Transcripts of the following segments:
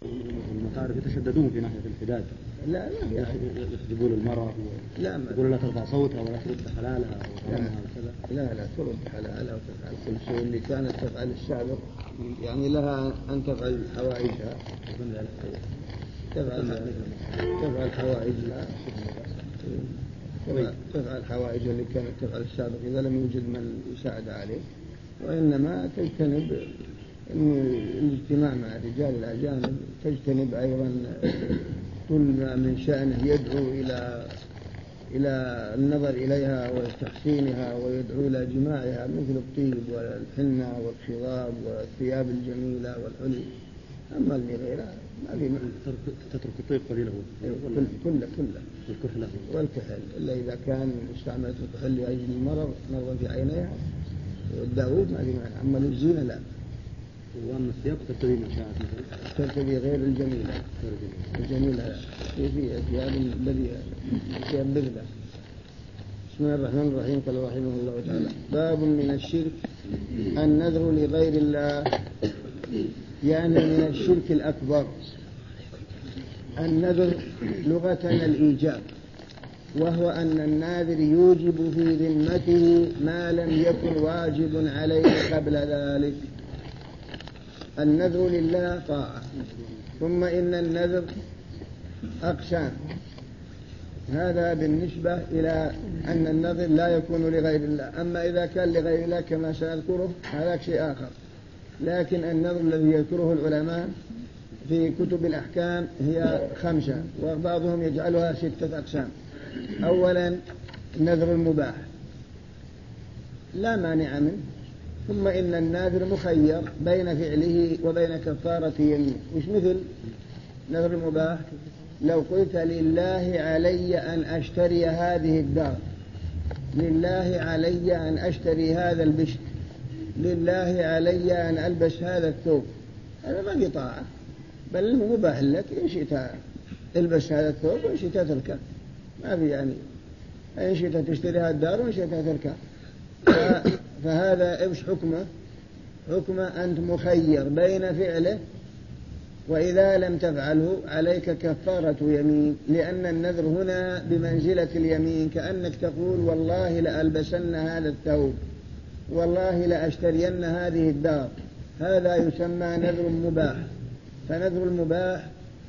المصارف يتشددون في ناحية الحداد. لا يخجبون المرأة يقولون لا ترفع صوتها ولا ترد حلالها وكذا. لا ترد حلالها وتفعل كل شيء اللي كانت تفعل السابق، يعني لها أن تفعل حوائجها، تفعل حوائجها، تفعل حوائجها اللي كانت تفعل السابق إذا لم يوجد من يساعد عليه، وإنما تجتنب الاجتماع مع الرجال الأجانب، تجتنب أيضا كل ما من شأنه يدعو إلى النظر إليها وتحسينها ويدعو إلى جماعها، مثل الطيب والحنة والخضاب والثياب الجميلة والحلي. أما اللي غيرها ما في تترك الطيب قليله كله والكحل إلا إذا كان استعملت الكحل لأجل المرض مرضا في عينيها والداود ما في معنى. أما الزينة لا. وأما الثياب ترتدي ما شاءت ترتدي غير الجميلة في ثياب البذيئة، ثياب بذلة. بسم الله الرحمن الرحيم. قال رحمه الله تعالى: باب من الشرك النذر لغير الله، يعني من الشرك الأكبر. النذر لغة الإيجاب، وهو أن الناذر يوجب في ذمته ما لم يكن واجب عليه قبل ذلك. النذر لله طاعة. ثم إن النذر أقسام، هذا بالنسبة إلى أن النذر لا يكون لغير الله. أما إذا كان لغير الله كما سنذكره هذا شيء آخر. لكن النذر الذي يذكره العلماء في كتب الأحكام هي 5، وبعضهم يجعلها 6 أقسام. أولا النذر المباح لا مانع منه. ثم إن الناذر مخير بين فعله وبين كفارة يمين. وش مثل نذر المباح؟ لو قلت لله علي أن أشتري هذه الدار، لله علي أن أشتري هذا البشت، لله علي أن ألبس هذا الثوب، هذا ما في طاعة، بل المباح لك إن شئت البس هذا الثوب وإن شئت تركه، ما في يعني إن شئت تشتري هذا الدار وإن شئت تركه. فهذا إيش حكمه؟ حكمه أنت مخير بين فعله، وإذا لم تفعله عليك كفارة يمين، لأن النذر هنا بمنزلة اليمين، كأنك تقول والله لألبسن هذا الثوب، والله لأشترين هذه الدار. هذا يسمى نذر مباح. فنذر المباح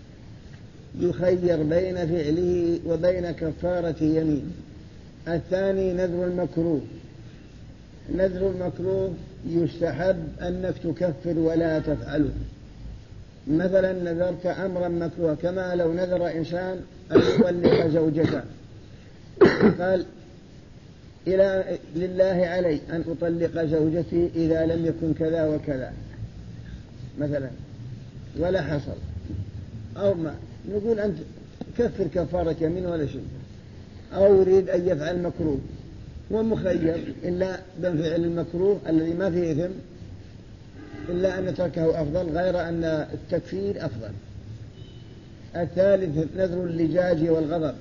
يخير بين فعله وبين كفارة يمين. الثاني نذر المكروه. نذر المكروه يستحب أنك تكفر ولا تفعله. مثلا نذرت أمرا مكروه، كما لو نذر إنسان أن يطلق زوجته، قال لله علي أن أطلق زوجتي إذا لم يكن كذا وكذا مثلا، ولا حصل، أو ما نقول أنت كفر كفارة يمين ولا شيء. أو يريد أن يفعل مكروه، هو مخير إلا بفعل المكروه الذي ما فيه إثم، إلا أن تركه أفضل، غير أن التكفير أفضل. الثالث نذر اللجاج والغضب،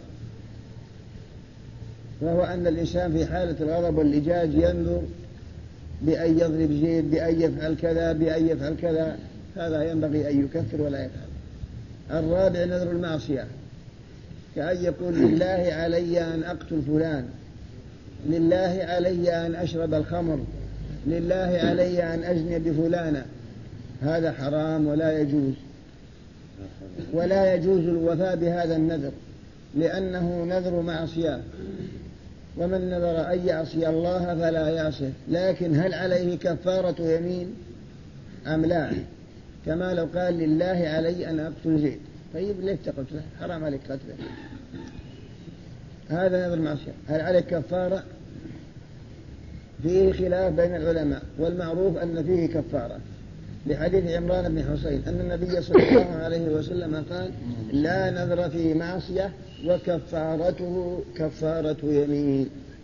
وهو أن الإنسان في حالة الغضب واللجاج ينذر بأن يضرب زيد، بأن يفعل كذا، بأن يفعل كذا، هذا ينبغي أن يكفر ولا يفعل. الرابع نذر المعصية، كأن يقول لله علي أن أقتل فلان، لله علي أن أشرب الخمر، لله علي أن أزني بفلانة. هذا حرام ولا يجوز، ولا يجوز الوفاء بهذا النذر، لأنه نذر معصية. ومن نذر أن يعصي الله فلا يعصيه. لكن هل عليه كفارة يمين أم لا؟ كما لو قال لله علي أن أقتل زيد، طيب ليش تقتله؟ حرام عليك قتله، هذا نذر معصية. هل عليك كفارة؟ فيه خلاف بين العلماء، والمعروف أن فيه كفارة، لحديث عمران بن حسين أن النبي صلى الله عليه وسلم قال لا نذر في معصية وكفارته كفارة يمين.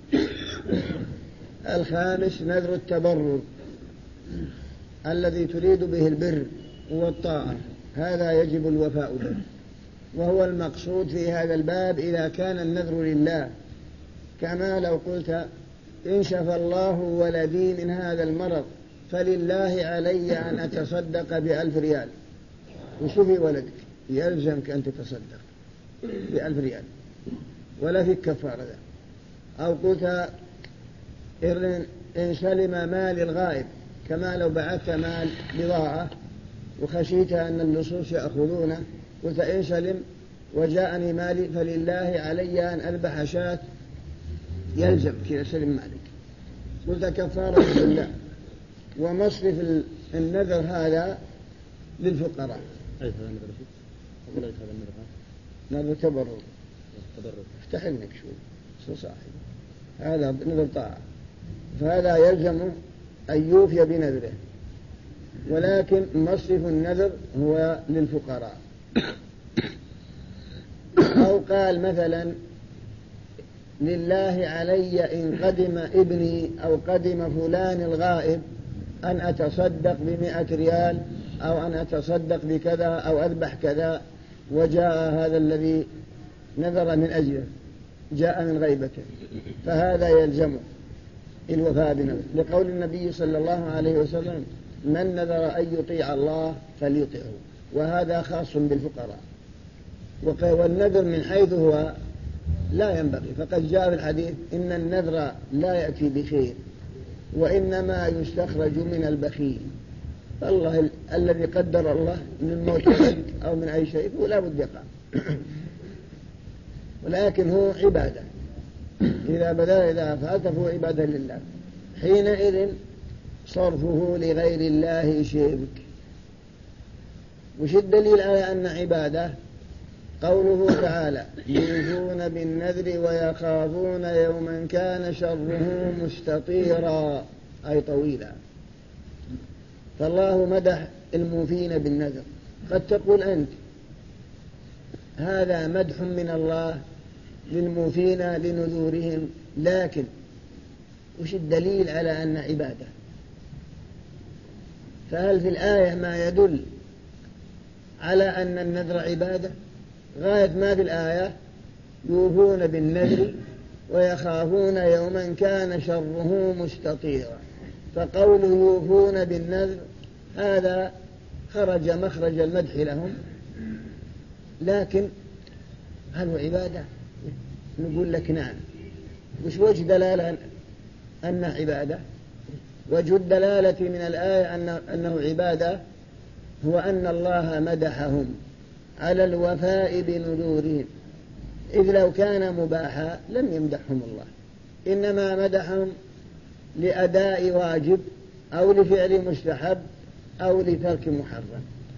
الخامس نذر التبرر، الذي تريد به البر والطاعة، هذا يجب الوفاء به، وهو المقصود في هذا الباب إذا كان النذر لله. كما لو قلت إن شفى الله ولدي من هذا المرض فلله علي أن أتصدق ب1000 ريال، وشفي ولدك يلزمك أن تتصدق ب1000 ريال ولا في كفارة ذا. أو قلت إن سلم مال الغائب، كما لو بعثت مال بضاعة وخشيت أن اللصوص يأخذونه، قلت إن سلم وجاءني مالي فلله علي أن أذبح شاة، يلزم كذا سلم مالك. قلت كفارة بالله. ومصرف النذر هذا للفقراء. أي هذا النذر شو؟ أقول أي هذا النذر؟ نذر تبرر. افتح لك شوي صاحب، هذا نذر طاعة، فهذا يلزم أن يوفي بنذره، ولكن مصرف النذر هو للفقراء. أو قال مثلا لله علي إن قدم ابني أو قدم فلان الغائب أن أتصدق ب100 ريال، أو أن أتصدق بكذا، أو أذبح كذا، وجاء هذا الذي نذر من أجله جاء من غيبته، فهذا يلزمه الوفاء بنذر، لقول النبي صلى الله عليه وسلم من نذر أن يطيع الله فليطيعه، وهذا خاص بالفقراء. والنذر من حيث هو لا ينبغي، فقد جاء في الحديث إن النذر لا يأتي بخير وإنما يستخرج من البخيل. فالله الذي قدر الله من الموت أو من أي شيء فلا بد يقع، ولكن هو عبادة، إذا فعلت فهو عبادة لله، حينئذ صرفه لغير الله شرك. وش الدليل على أن عبادة؟ قوله تعالى يوفون بالنذر ويخافون يوما كان شره مستطيرا، أي طويلا. فالله مدح الموفين بالنذر. قد تقول أنت هذا مدح من الله للموفين لنذورهم، لكن وش الدليل على أن عبادة؟ فهل في الآية ما يدل على أن النذر عبادة؟ غاية ما في الآية يوفون بالنذر ويخافون يوما كان شره مستطيرا، فقوله يوفون بالنذر هذا خرج مخرج المدح لهم، لكن هل هو عبادة؟ نقول لك نعم. وش وجه دلالة أنه عبادة؟ وجه الدلالة من الآية أنه عبادة هو أن الله مدحهم على الوفاء بنذورهم، إذ لو كان مباحا لم يمدحهم الله، إنما مدحهم لأداء واجب أو لفعل مستحب أو لترك محرم،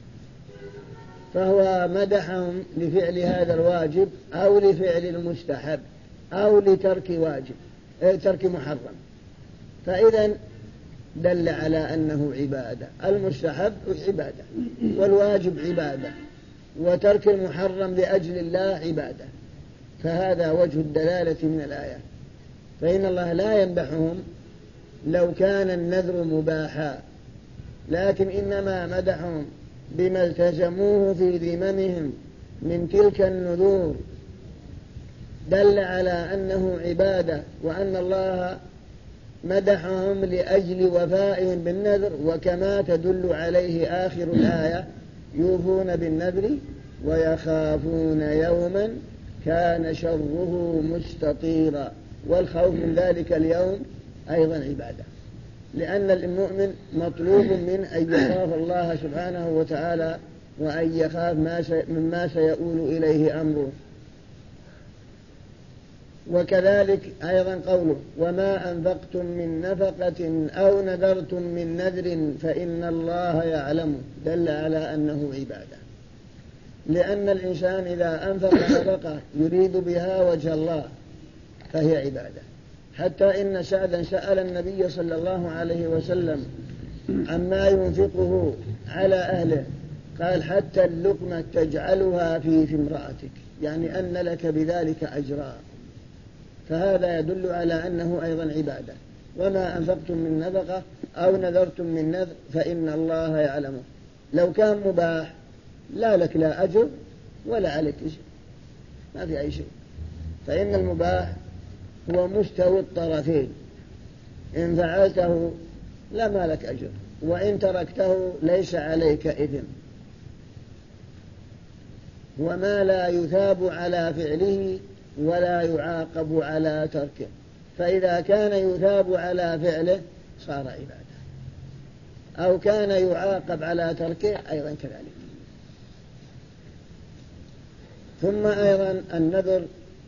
فهو مدحهم لفعل هذا الواجب أو لفعل المستحب أو لترك واجب ترك محرم، فإذا دل على أنه عبادة. المستحب عبادة، والواجب عبادة، وترك المحرم لأجل الله عبادة، فهذا وجه الدلالة من الآية. فإن الله لا يمدحهم لو كان النذر مباحا، لكن إنما مدحهم بما التزموه في ذممهم من تلك النذور، دل على أنه عبادة، وأن الله مدحهم لأجل وفائهم بالنذر، وكما تدل عليه آخر الآية يوفون بالنذر ويخافون يوما كان شره مستطيرا، والخوف من ذلك اليوم أيضا عبادة، لأن المؤمن مطلوب من أن يخاف الله سبحانه وتعالى وأن يخاف مما سيؤول إليه أمره. وكذلك أيضا قوله وما أنفقتم من نفقة أو نذرتم من نذر فإن الله يعلمه، دل على أنه عبادة، لأن الإنسان إذا أنفق نفقة يريد بها وجه الله فهي عبادة. حتى إن سعدا سأل النبي صلى الله عليه وسلم عما ينفقه على أهله، قال حتى اللقمة تجعلها في امرأتك، يعني أن لك بذلك أجرا، فهذا يدل على أنه أيضا عبادة. وما أنفقتم من نفقة أو نذرتم من نذر فإن الله يعلمه. لو كان مباح لا لك لا أجر ولا عليك شيء، ما في أي شيء، فإن المباح هو مستوى الطرفين، إن فعلته لا ما لك أجر، وإن تركته ليس عليك إثم. وما لا يثاب على فعله ولا يعاقب على تركه، فإذا كان يثاب على فعله صار عبادة، أو كان يعاقب على تركه أيضا كذلك. ثم أيضا النذر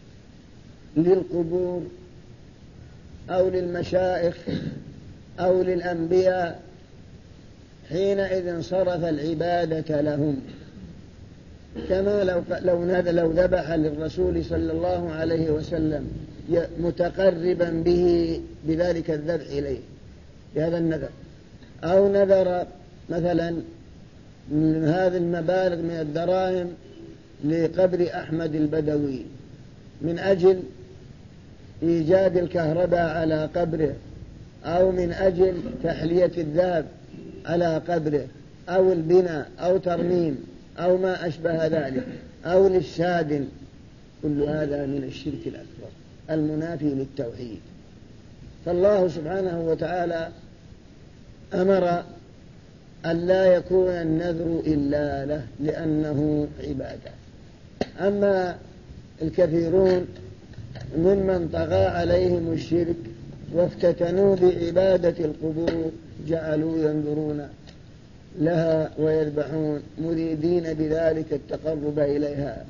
للقبور أو للمشائخ أو للأنبياء حينئذ صرف العبادة لهم، كما لو ذبح للرسول صلى الله عليه وسلم متقربا به بذلك الذبح إليه بهذا النذر، أو نذر مثلا من هذه المبالغ من الدراهم لقبر أحمد البدوي من أجل إيجاد الكهرباء على قبره، أو من أجل تحلية الذهب على قبره، أو البناء أو ترميم أو ما أشبه ذلك، أو للشادن، كل هذا من الشرك الأكبر المنافي للتوحيد. فالله سبحانه وتعالى أمر أن لا يكون النذر إلا له لأنه عبادة. أما الكثيرون ممن طغى عليهم الشرك وافتتنوا بعبادة القبور جعلوا ينذرون لها ويذبحون مريدين بذلك التقرب إليها،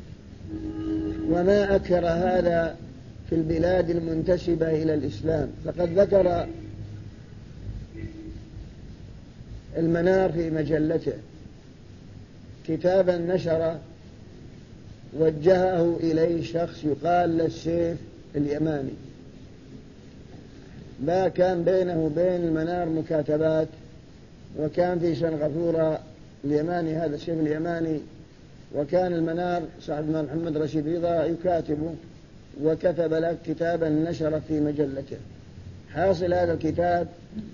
وما أكثر هذا في البلاد المنتسبة إلى الإسلام. فقد ذكر المنار في مجلته كتابا نشر وجهه إليه شخص يقال للسيف اليماني، ما كان بينه وبين المنار مكاتبات، وكان في سنغافورة اليماني هذا السيف اليماني، وكان المنار صاحب محمد رشيد رضا يكاتبه، وكتب له كتابا نشر في مجلته. حاصل هذا الكتاب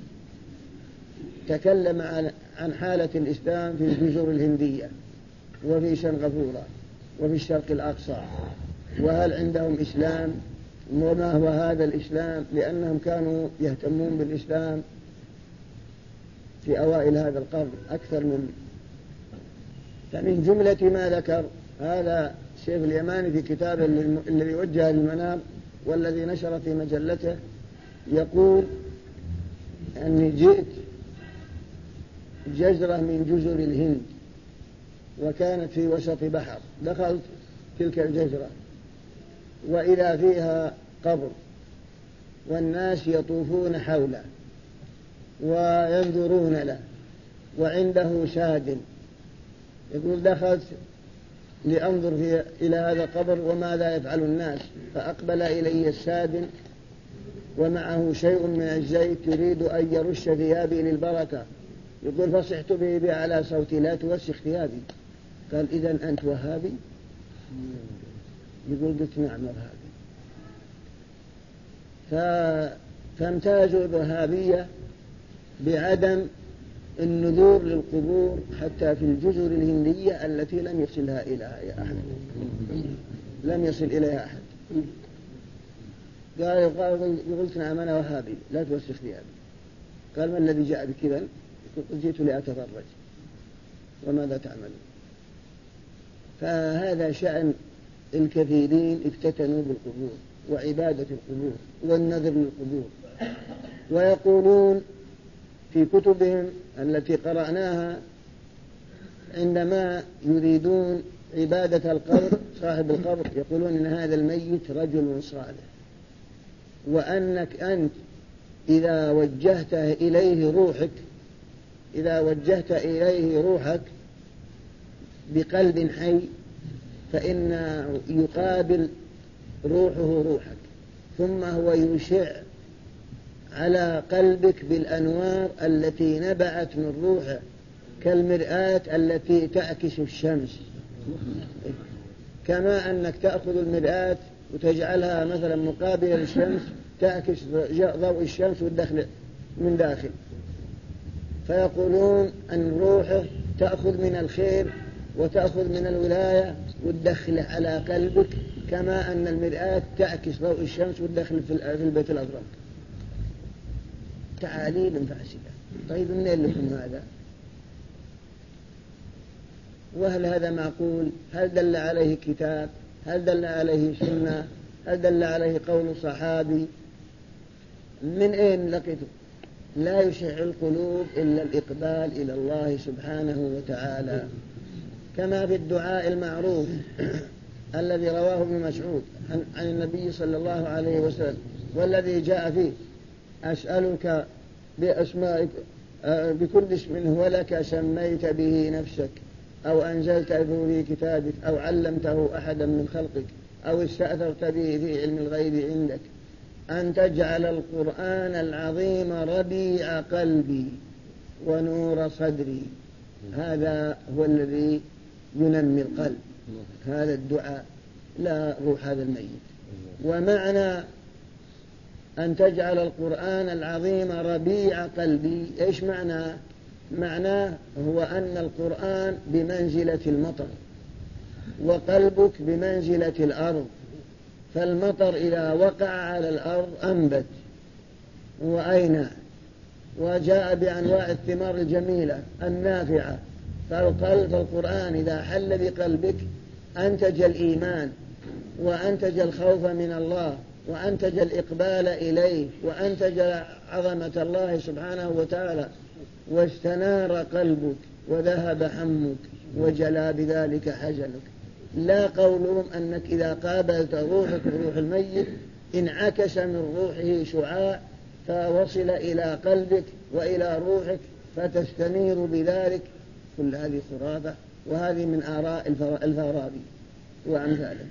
تكلم عن حالة الإسلام في الجزر الهندية وفي سنغافورة وفي الشرق الأقصى، وهل عندهم إسلام وما هو هذا الإسلام، لأنهم كانوا يهتمون بالإسلام في أوائل هذا القرن أكثر من. فمن جملة ما ذكر هذا الشيخ اليماني في كتابه الذي وجه للمنار والذي نشر في مجلته، يقول أني جئت جزرة من جزر الهند وكانت في وسط بحر، دخلت تلك الجزرة وإذا فيها قبر والناس يطوفون حوله وينظرون له وعنده شاد. يقول دخلت لأنظر إلى هذا القبر وماذا يفعل الناس، فأقبل إلي السادن ومعه شيء من الزيت يريد أن يرش ثيابي للبركة. يقول فصحت به بأعلى صوتي لا توسخ ثيابي. قال إذن أنت وهابي؟ يقول قلت نعم وهابي. فامتازوا الوهابية بعدم النذور للقبور حتى في الجزر الهندية التي لم يصلها إليها أحد، لم يصل إليها أحد. قال قلت نعم أنا وهابي لا توسخ ثيابي. قال ما الذي جاء بك إذن؟ قلت جئت لأتفرج وماذا تعمل. فهذا شأن الكثيرين افتتنوا بالقبور وعبادة القبور والنذر للقبور، ويقولون في كتبهم التي قرأناها عندما يريدون عبادة القبر صاحب القبر يقولون إن هذا الميت رجل صالح، وأنك أنت إذا وجهت إليه روحك بقلب حي فإن يقابل روحه روحك، ثم هو يشع على قلبك بالأنوار التي نبعت من روحه كالمرآة التي تعكس الشمس، كما أنك تأخذ المرآة وتجعلها مثلا مقابل الشمس تعكس ضوء الشمس والدخل من داخل. فيقولون أن روحه تأخذ من الخير وتأخذ من الولاية وتدخله على قلبك، كما أن المرآة تعكس ضوء الشمس وتدخل في البيت الأزرق. تعاليل فاسدة. طيب منين لكم هذا؟ وهل هذا معقول؟ هل دل عليه كتاب؟ هل دل عليه سنة؟ هل دل عليه قول صحابي؟ من أين لقيته؟ لا يشع القلوب إلا الإقبال إلى الله سبحانه وتعالى، كما في الدعاء المعروف الذي رواه ابن مسعود عن النبي صلى الله عليه وسلم، والذي جاء فيه: أسألك بأسمائك بكل اسم هو لك سميت به نفسك أو أنزلته في كتابك أو علمته أحدا من خلقك أو استأثرت به في علم الغيب عندك أن تجعل القرآن العظيم ربيع قلبي ونور صدري. هذا هو الذي ينمي القلب، هذا الدعاء، لا روح هذا الميت. ومعنى أن تجعل القرآن العظيم ربيع قلبي، إيش معناه؟ معناه هو أن القرآن بمنزلة المطر وقلبك بمنزلة الأرض، فالمطر إذا وقع على الأرض أنبت وأينع وجاء بأنواع الثمار الجميلة النافعة، فالقرآن إذا حل بقلبك أنتج الإيمان وأنتج الخوف من الله وأنتج الإقبال إليه وأنتج عظمة الله سبحانه وتعالى، واستنار قلبك وذهب همك وجلى بذلك حزنك. لا قولهم أنك إذا قابلت روحك بروح الميت انعكس من روحه شعاع فوصل إلى قلبك وإلى روحك فتستنير بذلك، كل هذه خرافة، وهذه من آراء الفارابي وأمثاله.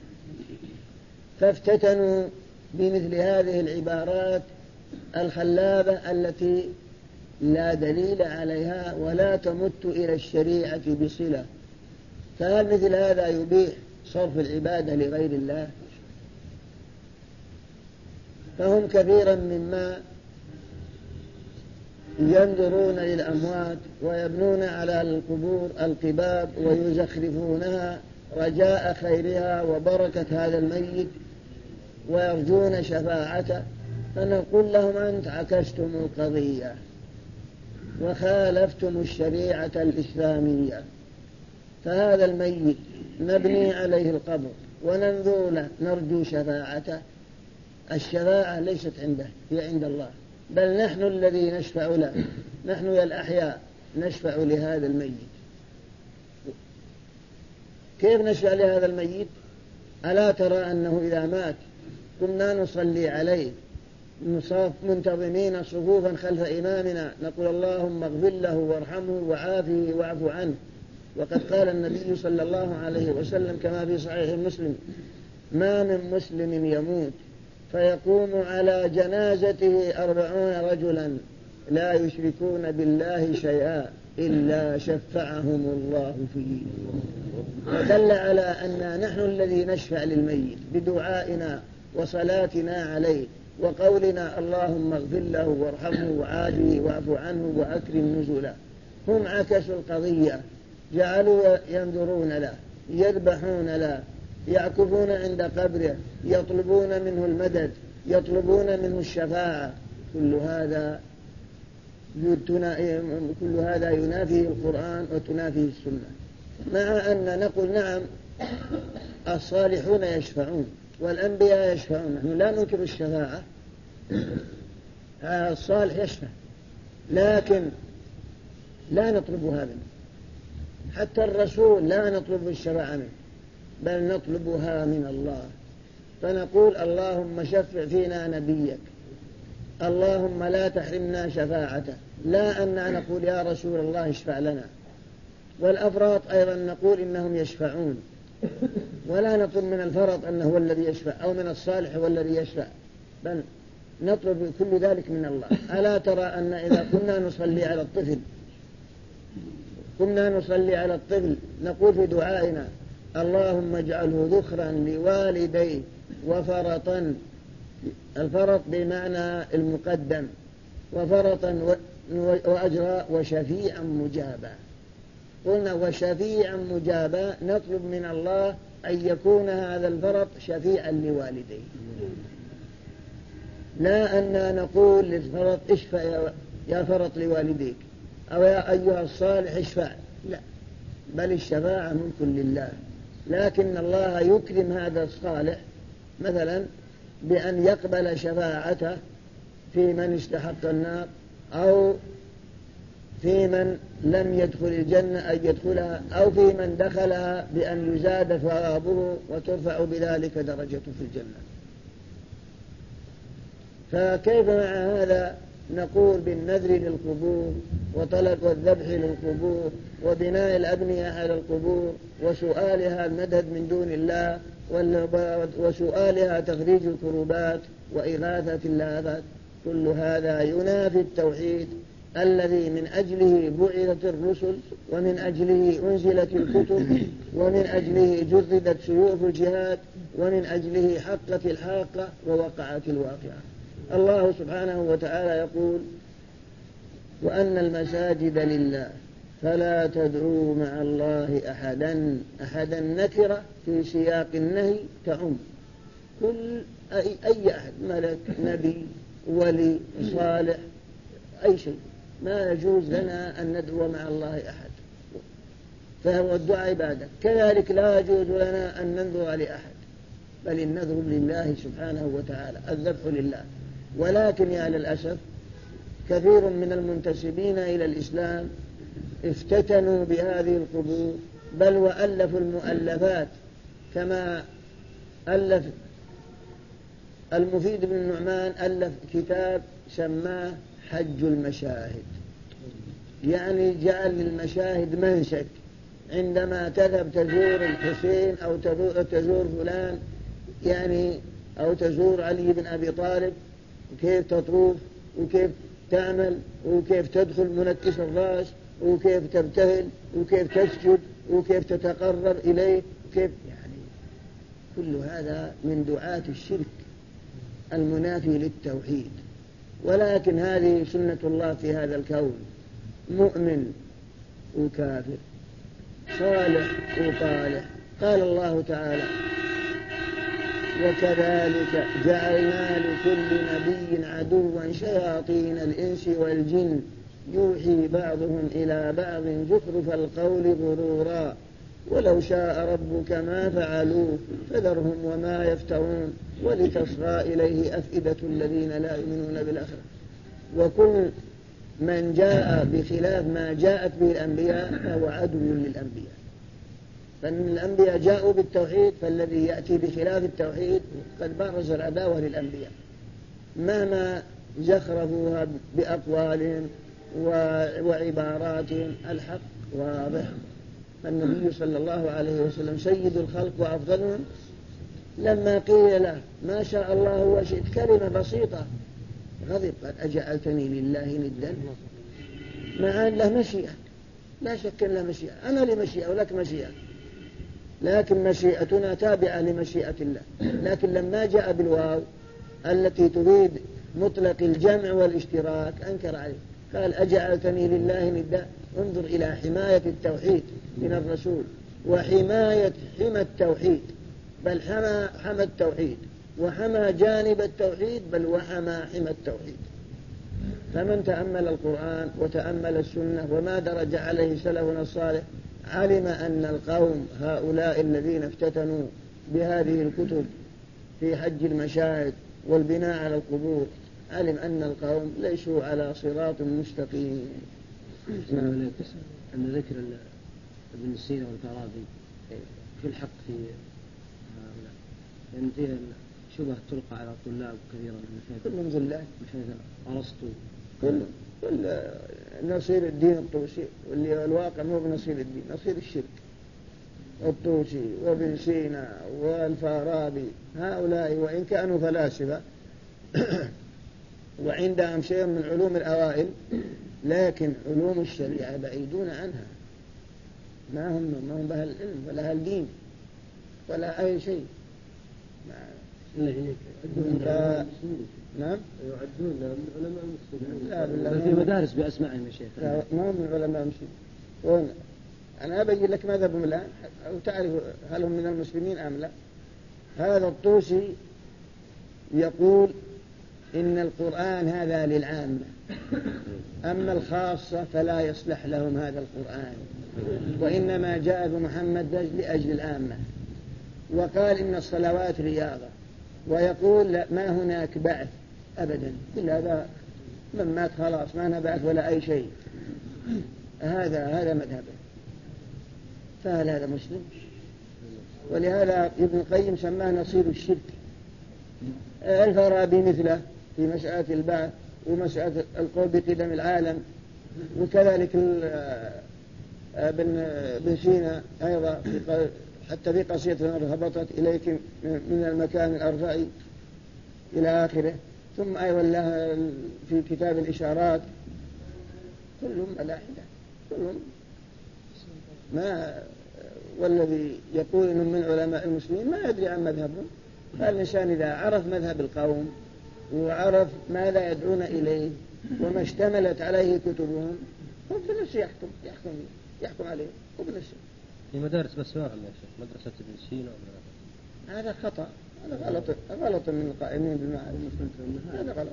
فافتتنوا بمثل هذه العبارات الخلابة التي لا دليل عليها ولا تمت إلى الشريعة بصلة. فهل مثل هذا يبيح صرف العبادة لغير الله؟ فهم كثيرا مما ينظرون للأموات ويبنون على القبور القباب ويزخرفونها رجاء خيرها وبركة هذا الميت ويرجون شفاعته، فنقول لهم: أنت عكستم القضية وخالفتم الشريعة الإسلامية. فهذا الميت نبني عليه القبر وننظر له نرجو شفاعته، الشفاعة ليست عنده، هي عند الله، بل نحن الذي نشفع له، نحن يا الأحياء نشفع لهذا الميت. كيف نشفع لهذا الميت؟ ألا ترى أنه إذا مات كنا نصلي عليه نصاف منتظمين صفوفا خلف إمامنا نقول: اللهم اغفر له وارحمه وعافه واعف عنه. وقد قال النبي صلى الله عليه وسلم كما في صحيح مسلم: ما من مسلم يموت فيقوم على جنازته 40 رجلا لا يشركون بالله شيئا إلا شفعهم الله فيه. فدل على أن نحن الذي نشفع للميت بدعائنا وصلاتنا عليه وقولنا: اللهم اغفر له وارحمه وعافه واعف عنه وأكرم نزله. هم عكسوا القضية، جعلوا ينظرون له، يذبحون له، يعكفون عند قبره، يطلبون منه المدد، يطلبون منه الشفاعة. كل هذا ينافي القرآن وتنافي السنة، مع أن نقول: نعم الصالحون يشفعون والأنبياء يشفعون، نحن لا ننكر الشفاعة، الصالح يشفع، لكن لا نطلبها منه، حتى الرسول لا نطلب الشفاعة منه، بل نطلبها من الله. فنقول: اللهم شفع فينا نبيك، اللهم لا تحرمنا شفاعته، لا أن نقول: يا رسول الله اشفع لنا. والأفراط أيضا نقول إنهم يشفعون، ولا نطلب من الفرط أنه هو الذي يشفع أو من الصالح هو الذي يشفع، بل نطلب كل ذلك من الله. ألا ترى أن إذا كنا نصلي على الطفل نقول في دعائنا: اللهم اجعله ذخرا لوالديه وفرطا، الفرط بمعنى المقدم، وفرطا وأجرا وشفيعا مجابا. قلنا: وشفيعا مجابا، نطلب من الله أن يكون هذا الفرط شفيعا لوالديه، لا أن نقول للفرط: اشفع يا فرط لوالديك، أو يا أيها الصالح اشفع، لا، بل الشفاعة ملك لله، لكن الله يكرم هذا الصالح مثلا بأن يقبل شفاعته في من استحق النار أو في من لم يدخل الجنة أن يدخلها، أو في من دخلها بأن يزاد ثوابه وترفع بذلك درجته في الجنة. فكيف مع هذا نقول بالنذر للقبور وطلب والذبح للقبور وبناء الأبنية على القبور وسؤالها المدد من دون الله وسؤالها تفريج الكروبات وإغاثة اللهفات؟ كل هذا ينافي التوحيد الذي من أجله بعثت الرسل، ومن أجله أنزلت الكتب، ومن أجله جردت سيوف الجهاد، ومن أجله حقت الحاقة ووقعت الواقعة. الله سبحانه وتعالى يقول: وأن المساجد لله فلا تدعوا مع الله أحدا. أحدا نكرة في سياق النهي تعم كل أي أحد، ملك، نبي، ولي، صالح، أي شيء. ما يجوز لنا أن ندعو مع الله أحد، فهو الدعاء عبادة. كذلك لا يجوز لنا أن ننذر لأحد، بل النذر لله سبحانه وتعالى، الذبح لله. ولكن يا للأسف كثير من المنتسبين إلى الإسلام افتتنوا بهذه القبور، بل وألفوا المؤلفات، كما ألف المفيد بن النعمان ألف كتاب سماه حج المشاهد، يعني جعل للمشاهد منسك. عندما تذهب تزور الحسين أو تزور فلان يعني، أو تزور علي بن أبي طالب، وكيف تطوف وكيف تعمل وكيف تدخل منكس الرأس وكيف تبتهل وكيف تسجد وكيف تتقرب إليه، كيف يعني كل هذا من دعاة الشرك المنافي للتوحيد. ولكن هذه سنة الله في هذا الكون، مؤمن وكافر، صالح وطالح. قال الله تعالى: وكذلك جعلنا لكل نبي عدوا شياطين الإنس والجن يوحي بعضهم إلى بعض زخرف القول غرورا ولو شاء ربك ما فعلوه فذرهم وما يفترون ولتصغى إليه أفئدة الذين لا يؤمنون بالآخرة. وكل من جاء بخلاف ما جاءت به الأنبياء فهو عدو للأنبياء. فإن الأنبياء جاءوا بالتوحيد، فالذي يأتي بخلاف التوحيد قد بارز العداوة للأنبياء مهما زخرفوها بأقوالهم وعباراتهم. الحق واضح. النبي صلى الله عليه وسلم سيد الخلق وأفضلهم، لما قيل له ما شاء الله وشئت كلمة بسيطة غضب: قد أجعلتني لله ندا، مع أن له مشيئة، لا شك أن له مشيئة، أنا لي مشيئة ولك مشيئة، لكن مشيئتنا تابعة لمشيئة الله. لكن لما جاء بالواو التي تريد مطلق الجمع والاشتراك أنكر عليه، قال: أجعلتني لله ندا. انظر إلى حماية التوحيد من الرسول وحماية حمى التوحيد، بل حمى التوحيد وحمى جانب التوحيد، بل وحمى حمى التوحيد. فمن تأمل القرآن وتأمل السنة وما درج عليه سلفنا الصالح علم أن القوم هؤلاء الذين افتتنوا بهذه الكتب في حج المشاهد والبناء على القبور، علم أن القوم ليسوا على صراط مستقيم. أن ذكر ابن سينا والفارابي في الحق في هؤلاء، يعني فيها شبه تلقى على الطلاب كثيرا كلهم ظلات، أرسطو، كل نصير الدين الطوسي، واللي الواقع مو بنصير الدين، نصير الشرك. الطوسي وابن سينا والفارابي هؤلاء وإن كانوا فلاسفة وعندهم شيء من علوم الأوائل، لكن علوم الشريعة بعيدون عنها، ما هم بها العلم ولا الدين ولا أي شيء. نعم يعدون من علماء المسلمين. لا بالله في مدارس بأسمائهم يا شيخ. لا ما هم من علماء المسلمين. أنا أبين لك ماذهبهم الآن أو تعرف هل هم من المسلمين أم لا. هذا الطوسي يقول إن القرآن هذا للعامة، أما الخاصة فلا يصلح لهم هذا القرآن، وإنما جاء بمحمد لأجل العامة. وقال إن الصلوات رياضة، ويقول ما هناك بعث أبدا، كل هذا من مات خلاص ما نبعث ولا أي شيء، هذا مذهبه. فهل هذا مسلم؟ ولهذا ابن القيم سماه نصير الشرك. الفارابي مثله في مسألة البعث ومسألة القول بقدم العالم، وكذلك ابن سينا أيضا حتى في قصيدة هبطت إليك من المكان الأرفع إلى آخره. ثم أيضا لها في كتاب الإشارات، كلهم ملاحدة كلهم ما. والذي يقول إنهم من علماء المسلمين ما يدري عن مذهبهم. فالإنسان إذا عرف مذهب القوم وعرف ما لا يدعون إليه وما اشتملت عليه كتبهم، هو بنفسه يحكم عليه وبنفسه. في مدارس بس واحد يا شيخ، مدرسة ابن سينا هذا خطأ، هذا غلط من القائمين بالمعارف، هذا غلط.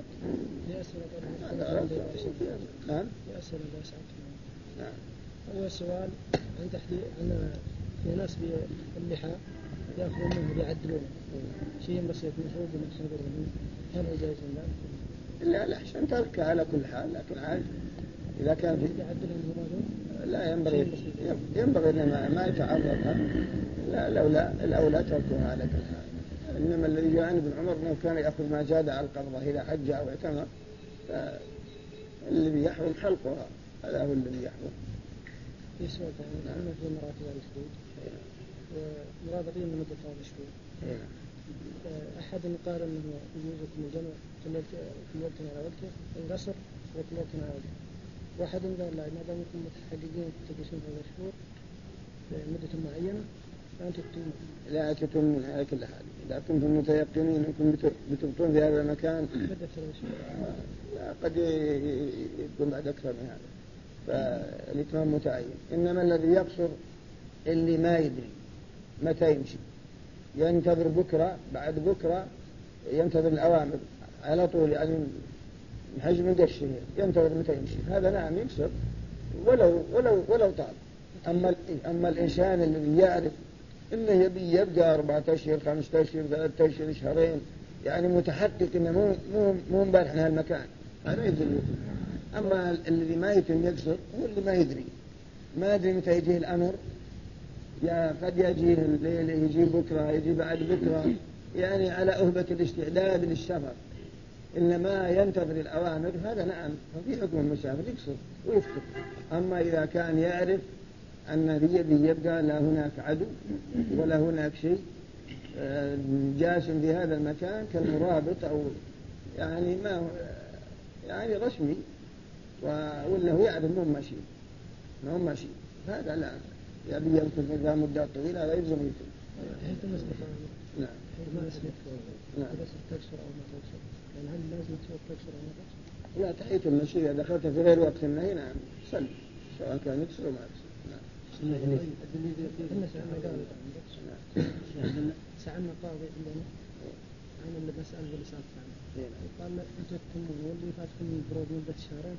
نعم. نعم. هو السؤال عن تحديد أن في ناس باللحى يأخذون منه بيعدلون شيء بسيط مفروض من خبرهم، هل هو جائز لا الأحسن تركه على كل حال، لكن عاد إذا كان في لا ينبغي أن ما يتعرض. لا الأولى تركها على كل حال. إنما الذي جاء عن ابن عمر أنه كان يأخذ ما جاد على القبضة إذا حج أو اعتمر، فالذي يحرم حلقها، هذا هو الذي يحرم. في سؤال ثاني في مراتب الخروج ومرابطين من مدة 3 شهور. أحد قال أنه يجوزكم الجمع في وقت على وقته، القصر وفي وقت على وقته. واحد قال لا، ما دامكم متحققين تجلسون 3 شهور مدة معينة فأنتم تتمون. لا تتمون على كل حال. إذا كنتم متيقنين أنكم بتبطون في هذا المكان مدة 3 شهور، لا قد يكون بعد أكثر من هذا، فالإتمام متعين. إنما الذي يقصر اللي ما يدري متى يمشي، ينتظر بكرة بعد بكرة، ينتظر الأوامر على طول، يعني حج من الشهر ينتظر متى يمشي، هذا نعم يقصر ولو طال. أما الإنسان الذي يعرف إنه يبقى 4 أشهر 5 أشهر 3 أشهر شهرين، يعني متحقق إنه مو مبارح من هالمكان، هذا يدري. أما الذي ما يتم يقصر هو اللي ما يدري متى يجيه الأمر، قد يجيه الليل، يجي بكرة، يجي بعد بكرة، يعني على أهبة الاستعداد للسفر، إنما ينتظر الأوامر، هذا نعم ففي حكم المسافر يقصر ويفطر. أما إذا كان يعرف أن بيده يبقى لا هناك عدو ولا هناك شيء جاسم في هذا المكان كالمرابط أو يعني ما يعني رسمي، وله يعرف ما هو ماشي، هذا لا يبي يمكن إذا مدة طويلة لا يلزم يمكن. نعم. نعم. تكسر أو ما تكسر، يعني هل لازم تكسر أو ما تكسر؟ لا، تحية المسجد إذا دخلت في غير وقت النهي نعم صل، سواء كان يكسر أو ما يكسر. سألنا قاضي عندنا عن المسألة اللي سألت عنها، قال أنتم تتمون واللي فاتكم البرود مدة 2 شهر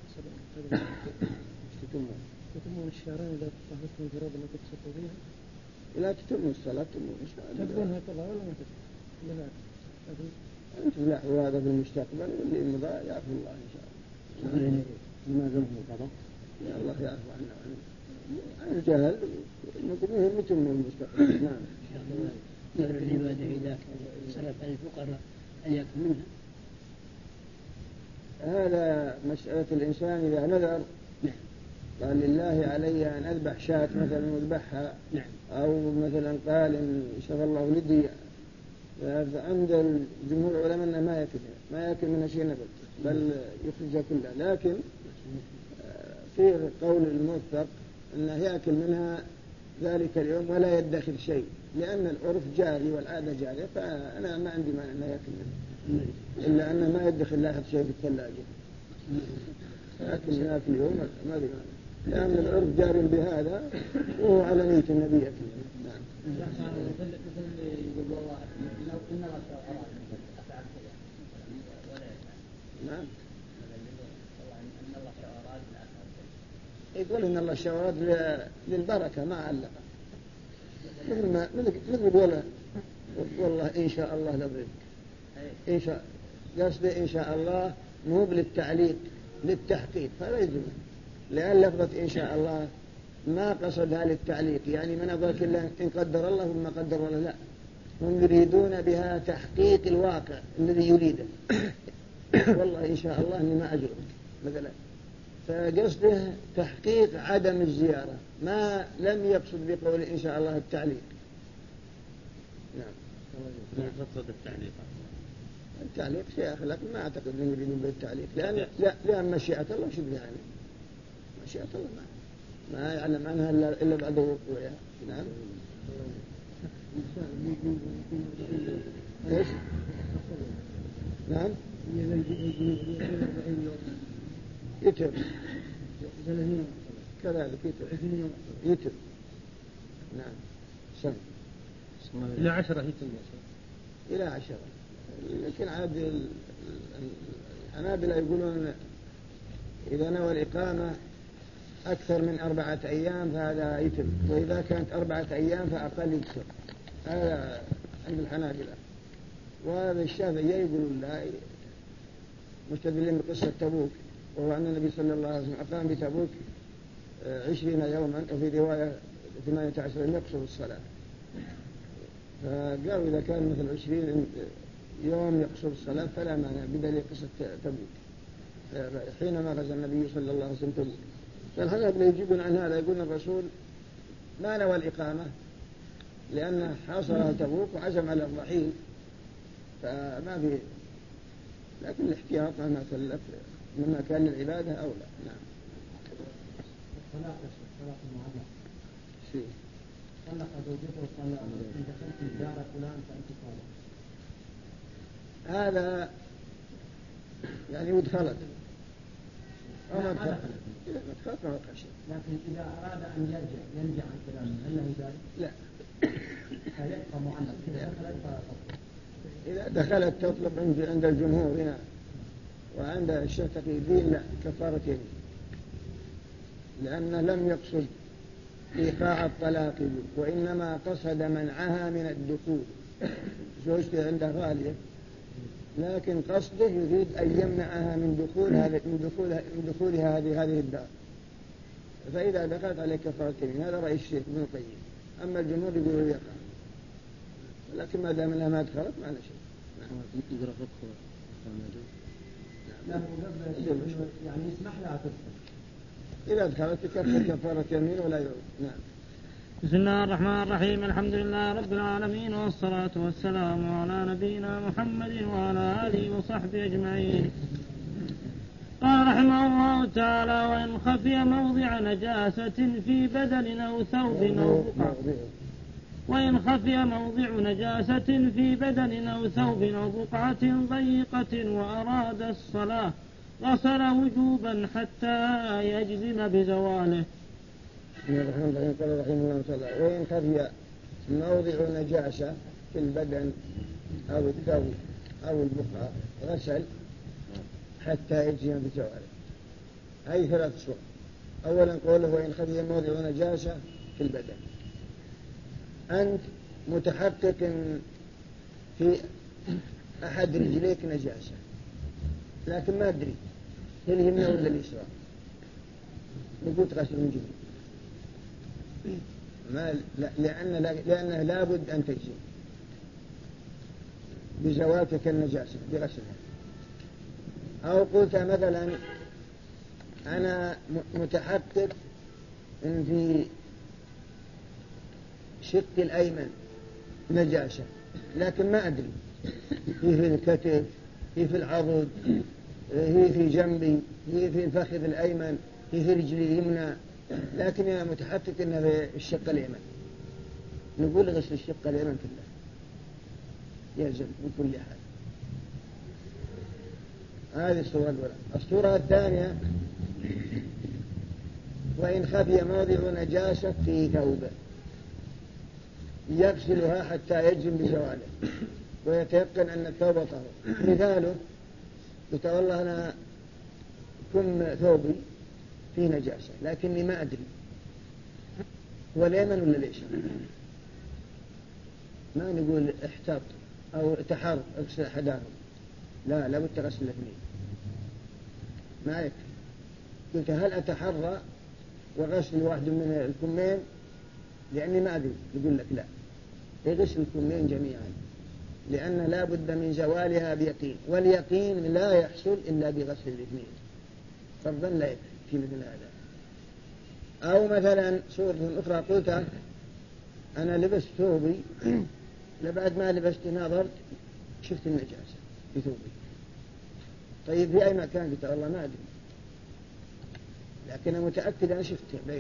تتمون الشهرين إذا فاتكم البرود اللي تتصلوا فيها. لا تتموا الصلاة تبقونها قضاء ولا ما تبقون؟ لا أنتم لاحظوا هذا في المستقبل، واللي مضى يعفو الله إن شاء الله. ما زمه القضاء يا الله يعفو عنا عن الجهل، المقبوهم يتموا المستقبل. نعم. نذر العبادة إذا صرف الفقراء أن يأكل منها. هذا مسألة الإنسان إذا نذر قال لله علي أن أذبح شاة مثلا وذبحها، أو مثلا قال إن شفى الله لدي، فعند الجمهور العلماء أنه ما يأكل منها شيء نبت، بل يخرجها كلها. لكن في قول الموثق أنه يأكل منها ذلك اليوم ولا يدخر شيء، لأن العرف جاري والعادة جارية، فأنا ما عندي مانع أنه يأكل منها، إلا أنه ما يدخل لاحظ شيء في الثلاجة، يأكل منها في اليوم ما في مانع، لأن العرف جاري بهذا وهو على نية النبي يأكل منها. نعم. يقول إن الله الشواذ للبركة ما علق، مثل والله إن شاء الله لضربك، إن شاء قصده إن شاء الله مو للتعليق للتحقيق، فلا يجوز، لأن لفظة إن شاء الله ما قصدها للتعليق، يعني من أضرك إلا إن قدر الله وما قدر الله، لا، هم يريدون بها تحقيق الواقع الذي يريده. والله إن شاء الله إني ما أجرب مثلا، فقصده تحقيق عدم الزيارة، ما لم يقصد بقول إن شاء الله التعليق. نعم. ما قصد التعليق شيء آخر، لكن ما أعتقد أنهم يريدون بالتعليق، لأن مشيئة الله شبه يعني مشيئة الله ما يعلم عنها إلا بعد وقوعها. نعم. إيش؟ نعم. يتر كذلك يتر. نعم. سم. إلى 10 يتم. إلى 10. لكن عاد الحنابلة يقولون إذا نوى الإقامة أكثر من 4 أيام فهذا يتم، وإذا كانت 4 أيام فأقل يكثر. هذا عند الحنابلة. وهذا الشافعي يقولون لا، مستدلين بقصة تبوك، وهو أن النبي صلى الله عليه وسلم أقام بتبوك 20 يوما، وفي رواية 18 يوم يقصر الصلاة. فقالوا إذا كان مثل 20 يوم يقصر الصلاة فلا مانع، بدليل قصة تبوك حينما غزا النبي صلى الله عليه وسلم تبوك. فالحنابلة يجيبون عن هذا، يقولون الرسول ما نوى الإقامة لأنه حاصره تبوك وعزم على الرحيل، فما في، لكن الاحتياط مهما كلف مما كان للعبادة أولى. نعم. الطلاق المعلق شيء طلق زوجته وقال إن دخلت دار فلان فأنت طالق، هذا يعني ودخلت أو ما دخلت، إذا ما دخلت ما وقع شيء. لكن إذا أراد أن ينجع عن كلامه هل له ذلك؟ لا، فيبقى معلق. إذا دخلت فأطلق. إذا دخلت تطلق عند الجمهور هنا، وعند الشيخ تقي الدين لا، كفارة يمين، لأنه لم يقصد إيقاع الطلاق، وإنما قصد منعها من الدخول. زوجته عنده غالية، لكن قصده يريد أن يمنعها من دخولها هذه الدار، فإذا دخلت عليه كفارة يمين. هذا رأي الشيخ ابن القيم. أما الجمهور يقولوا يقع، لكن ما دام لها ما دخلت ما له شيء. يقرأ فقه لا، يعني يسمح لها تدخل إذا دخلت تكفر كفارة يمين ولا يعود. نعم. بسم الله الرحمن الرحيم. الحمد لله رب العالمين، والصلاة والسلام على نبينا محمد وعلى آله وصحبه أجمعين. قال رحمه الله تعالى: وإن خفي موضع نجاسة في بدن أو ثوب أو بقعة، وإن خفي موضع نجاسة في بدن أو ثوب أو بقعة ضيقة وأراد الصلاة غسل وجوبا حتى يجزم بزواله. قال رحمه الله تعالى: وإن خفي موضع نجاسة في البدن أو الثوب أو البقعة غسل حتى يجزم بزواله. هذه 3 صور. أولا قوله: وإن خفي موضع نجاسة في البدن، أنت متحقق في أحد رجليك نجاسة، لكن ما أدري هل اليمنى ولا اليسرى، نقول تغسل من جديد، لأنه لابد أن تجزم بزواتك النجاسة بغسلها. أو قلت مثلا أنا متحقق إن في شق الأيمن نجاسة، لكن ما أدري هي في الكتف، هي في العضد، هي في جنبي، هي في الفخذ الأيمن، هي في رجلي اليمنى، لكن أنا متحقق أنها في الشق الأيمن، نقول غسل الشق الأيمن كله يلزم بكل حال. هذه الصورة الأولى. الصورة الثانية: وإن خفي موضع نجاسة في ثوبه يغسلها حتى يجزم بزواله ويتيقن أن الثوب طهور. مثاله: قلت والله أنا كم ثوبي فيه نجاسة لكني ما أدري هو اليمن ولا اليسار. ما نقول احتاط أو تحر اغسل أحدهم، لا لابد تغسل الاثنين ما يكفي. قلت هل أتحرى وغسل واحد من الكمين لأني ما أدري، يقول لك لا يغسل الكمين جميعا لأن لا بد من زوالها بيقين، واليقين لا يحصل إلا بغسل الاثنين، فرضا لا يكفي في مثل هذا. أو مثلا صورة أخرى قلت أنا لبست ثوبي لبعد ما لبست نظرت شفت النجاسة في ثوبي، طيب في أي مكان؟ قلت والله ما أدري لكن أنا متأكد أنا شفتها بعيني.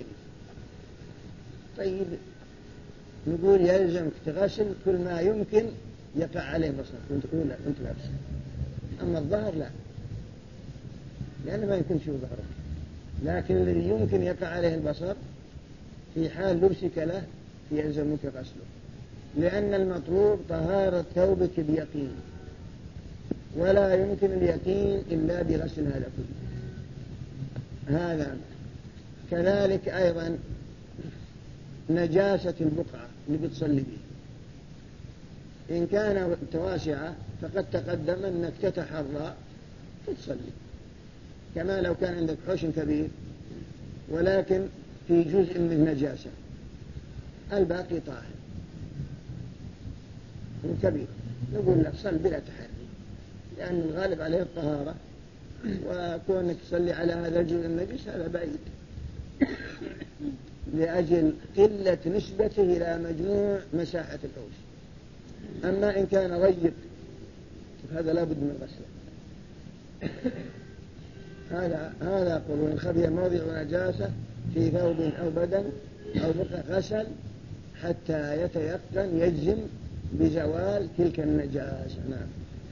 طيب نقول يلزمك تغسل كل ما يمكن يقع عليه بصر كنت لابسه، أما الظهر لا لأنه ما يمكن تشوف ظهرك، لكن الذي يمكن يقع عليه البصر في حال لبسك له يلزمك غسله، لأن المطلوب طهارة ثوبك بيقين، ولا يمكن اليقين إلا بغسل هذا كله. هذا كذلك أيضا نجاسة البقعة اللي بتصلي به، إن كان واسعة فقد تقدم أنك تتحرى تصلي، كما لو كان عندك حوش كبير ولكن في جزء من نجاسة الباقي طاهر كبير، نقول لك صل بلا تحري لأن الغالب عليه الطهارة، وكونك تصلي على هذا الجزء النجس هذا بعيد لأجل قلة نسبته إلى مجموع مساحة الحوش. أما إن كان ضيق هذا لا بد من غسله. هذا قول إن خفي موضع نجاسة في ثوب أو بدن أو بقع غسل حتى يتيقن يجزم بزوال تلك النجاسة. نعم.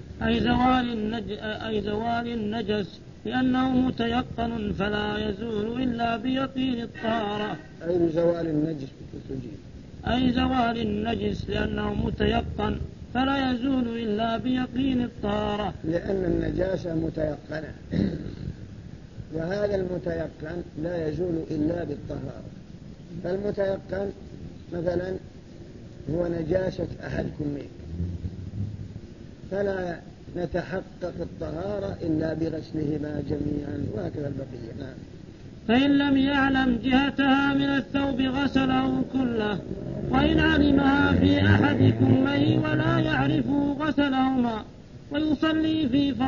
أي زوال النجس لأنه متيقن فلا يزول إلا بيقين الطهارة. أي زوال النجس أي زوال النجس لأنه متيقن فلا يزول إلا بيقين الطهارة، لأن النجاسة متيقنة، وهذا المتيقن لا يزول إلا بالطهارة. فالمتيقن مثلا هو نجاسة أحد كمين، فلا نتحقق الطهارة إلا بغسلهما جميعا، وهكذا البقية. نعم. فإن لم يعلم جهتها من الثوب غسله كله، وإن علمها في أحد كميه ولا يعرف غسلهما، ويصلي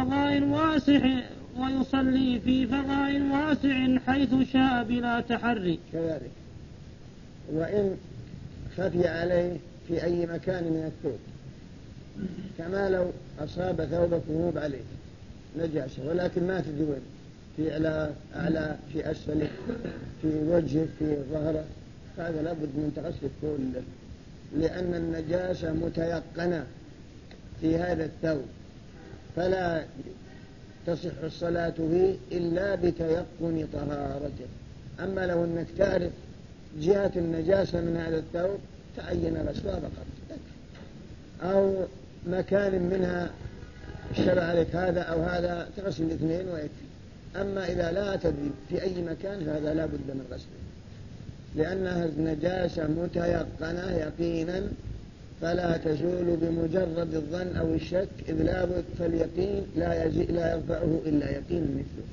في فضاء واسع حيث شاء بلا تحري. كذلك وإن خفي عليه في أي مكان من الثوب، كما لو أصاب ثوبك وهوب عليه نجاسة ولكن ما تدري وين، في أعلى في أسفله في وجهه في ظهره، هذا لابد من تغسل كله، لأن النجاسة متيقنة في هذا الثوب فلا تصح الصلاة فيه إلا بتيقن طهارته. أما لو أنك تعرف جهة النجاسة من هذا الثوب تعين غسلها فقط، أو مكان منها اشتبه عليك هذا أو هذا تغسل الاثنين ويكفي. أما إذا لا تدري في أي مكان فهذا لا بد من غسله، لأنها النجاسة متيقنة يقينا فلا تزول بمجرد الظن أو الشك، إذ لا بد فاليقين لا يرفعه إلا يقين مثله.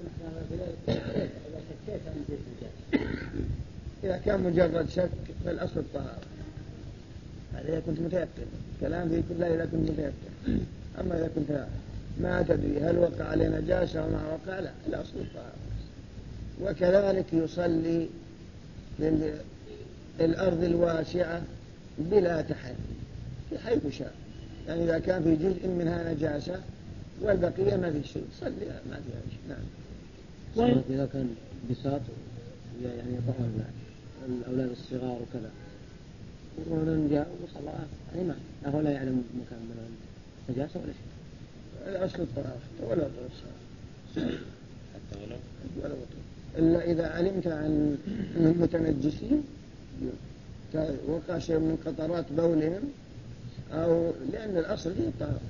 إذا كان مجرد شك فالأصل الطهارة، هذا إذا كنت متيقن، كلام في كل إذا كنت متيقن. أما إذا كنت ما تدري هل وقع عليه نجاسة وما وقع، لا، الأصل الطهارة. وكذلك يصلي في الأرض الواسعة بلا تحري في حيث شاء، يعني إذا كان في جزء منها نجاسة والبقية ما في شيء صلي ما فيها شيء. نعم. إذا كان بساط يعني يطهر الأولاد الصغار وكذا ورجل جاء وصلى يعني ما له لا يعلم مكان من النجاسة ولا شيء. الأصل الطهارة ولا الصلاة حتى ولا إلا إذا علمت عن متنجسين وقع شيء من قطرات بولهم، أو لأن الأصل هي الطهارة.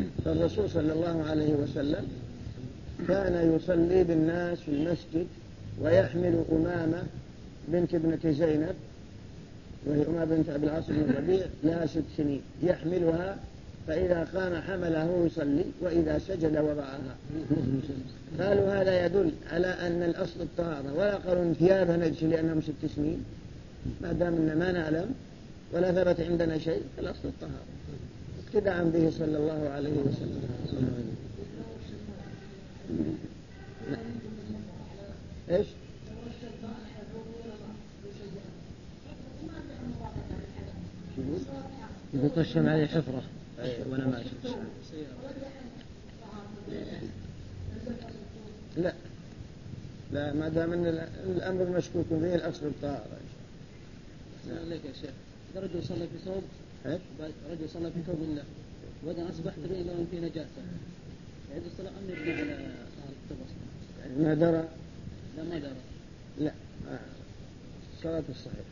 فالرسول صلى الله عليه وسلم كان يصلي بالناس في المسجد ويحمل أمامة بنت ابنة زينب وهي أمامة بنت أبي العاص بن الربيع لها 6 سنين، يحملها فإذا قام حمله يصلي وإذا سجد وضعها. قالوا هذا يدل على أن الأصل الطهارة، ولا قالوا ان ثيابها نجس لأنهم 6 سنين، ما دام أننا ما نعلم ولا ثبت عندنا شيء، الأصل الطهارة اقتداء به صلى الله عليه وسلم. ايش؟ يقول طشم عليه حفرة وأنا ما أشوف. لا ما دام أن الأمر مشكوك به الأصل الطهارة. لك يا شيخ، إذا رجل صلى في ثوب، رجل صلى في ثوب الله وإذا أصبح تبين له فيه نجاسة، يعيد الصلاة أم يرجع إلى طهارة التبصر؟ يعني ما درى؟ لا ما درى. لا الصلاة الصحيح.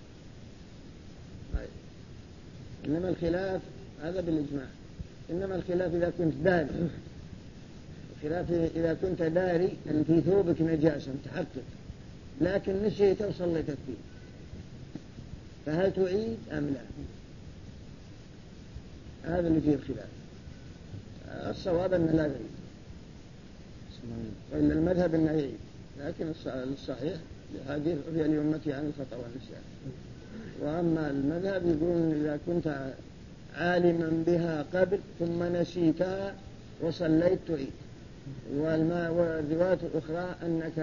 إنما الخلاف هذا بالإجماع، إنما الخلاف إذا كنت داري، الخلاف إذا كنت داري أن في ثوبك نجاسة متحقق لكن نسيت وصليت فيه، فهل تعيد أم لا؟ هذا اللي فيه الخلاف. الصواب أنه لا يعيد، وإن المذهب أنه يعيد، لكن الصحيح هذه رؤية لأمتي عن الخطأ والنسيان. وأما المذهب يقول إذا كنت عالما بها قبل ثم نسيتها وصليت تعيد، والرواية الأخرى أنك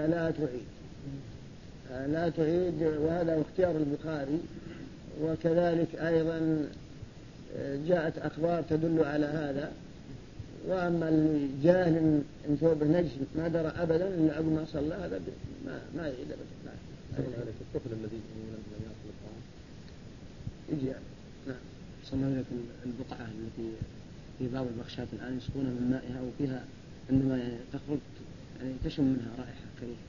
لا تعيد، وهذا اختيار البخاري. وكذلك أيضا جاءت أخبار تدل على هذا. وأما اللي جاهل إن ثوبه نجس ما درى أبدا إلا عقب ما صلى هذا ما يعيد أبدا. الطفل الذي لم يأكل الطعام يجي نعم. صلى الله عليه وسلم البقعة التي في بعض البخشات الآن يسقونها من مائها وفيها عندما تخرج يعني تشم منها رائحة كريهة.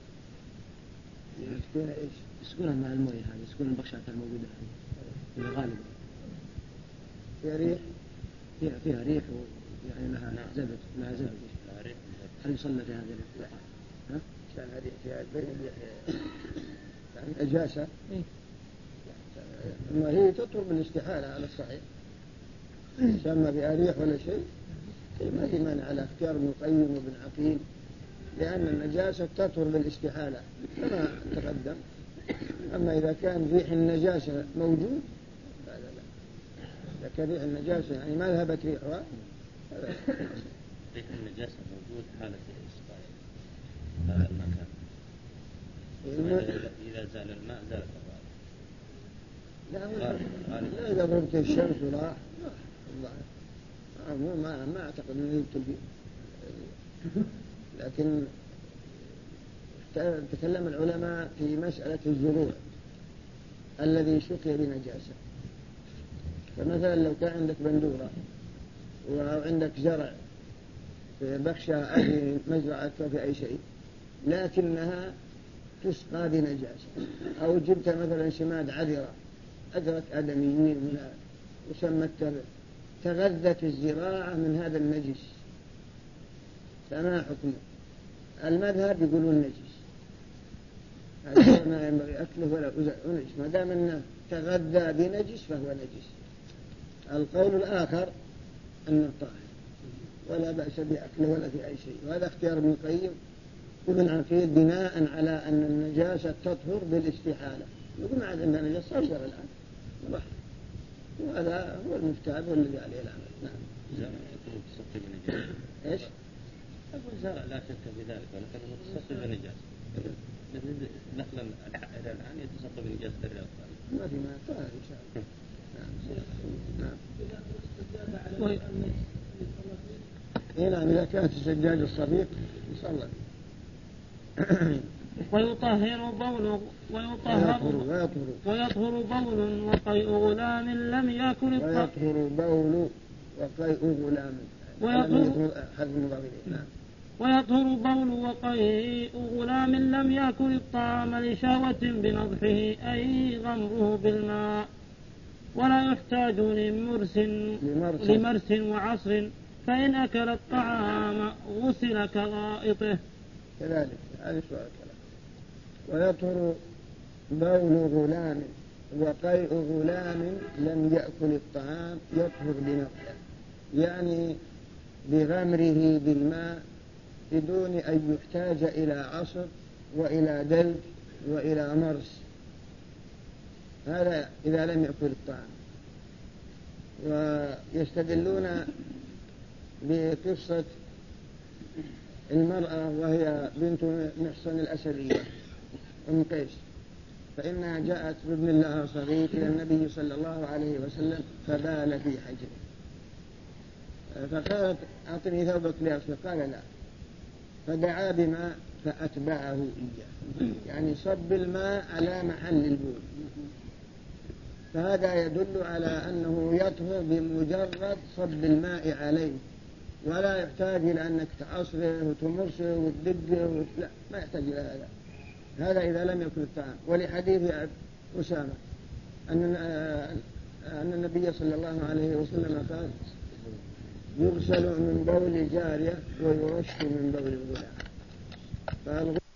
يسقونها إيش؟ يسقونها مع الموية هذه، يسقون البخشات الموجودة هذه غالبا فيها ريح ويعني لها زبد هل يصلى في هذه البقعة؟ كان هذه فيها يعني نجاسة، أما هي تطهر بالاستحالة على الصحيح، سمى بها ريح ولا شيء، ما في مانع على اختيار ابن القيم وابن عقيل، لأن النجاسة تطهر بالاستحالة كما تقدم. أما إذا كان ريح النجاسة موجود فهذا لا، إذا كان ريح النجاسة يعني ما ذهبت ريحها ريح النجاسة موجود حالة الإسقاط هذا المكان، إذا زال الماء زالت الرائحة. لا إذا ضربت الشمس وراح ما أعتقد أنه يبتدي، لكن تكلم العلماء في مسألة الزروع الذي سقي بنجاسة. فمثلا لو كان عندك بندورة وعندك زرع في بخشة أو في مزرعة أو في أي شيء لكنها تسقى بنجاسة، أو جبت مثلا سماد عذرة أدرك آدميين منها وسمت تغذت الزراعة من هذا النجس، فما حكمه؟ المذهب يقولون نجس، هذا ما ينبغي أكله ولا نجس، ما دام أنه تغذى بنجس فهو نجس. القول الآخر أنه طاهر ولا بأس بأكله ولا في أي شيء، وهذا اختيار ابن القيم وابن عقيل بناء على أن النجاسة تطهر بالاستحالة. يقول ما عاد عندنا نجاسة صار الآن راح، وهذا هو المفتاح والذي عليه العمل. نعم. زرع يكون متصفي بنجاسة. إيش؟ أقول زرع لا شك في ذلك، ولكن متصفي بنجاسة. نخلا إلى الآن يتصفي بنجاسة الرياض. ما في ما طاهر إن شاء الله. نعم. إذا كانت الزجاج الصديق يصلى ويطهر بول وقيء غلام لم يأكل ويطهر بول وقيء غلام ويطهر بول وقيء غلام لم يأكل الطعام لشهوة بنضحه أي غمره بالماء، ولا يحتاج لمرس وعصر، فإن أكل الطعام غسل كغائطه. كذلك هذا سؤال كلام. ويطهر بول غلام وقيء غلام لم يأكل الطعام يطهر بنقله، يعني بغمره بالماء بدون أن يحتاج إلى عصر وإلى دلك وإلى مرس، هذا إذا لم يأكل الطعام. ويستدلون بقصة المرأة وهي بنت محصن الأسدية أم قيس، فإنها جاءت بابن لها صغير إلى النبي صلى الله عليه وسلم فبال في حجره، فقالت أعطني ثوبك لأغسل، قال لا، فدعا بماء فأتبعه إياه، يعني صب الماء على محل البول، فهذا يدل على أنه يطهر بمجرد صب الماء عليه، ولا يحتاج إلى أنك تعصره وتمرسه وتدقه، لا، ما يحتاج إلى هذا. هذا إذا لم يكن الطعام. ولحديث أسامة أن النبي صلى الله عليه وسلم قال يغسل من بول الجارية ويرش من بول الغلام.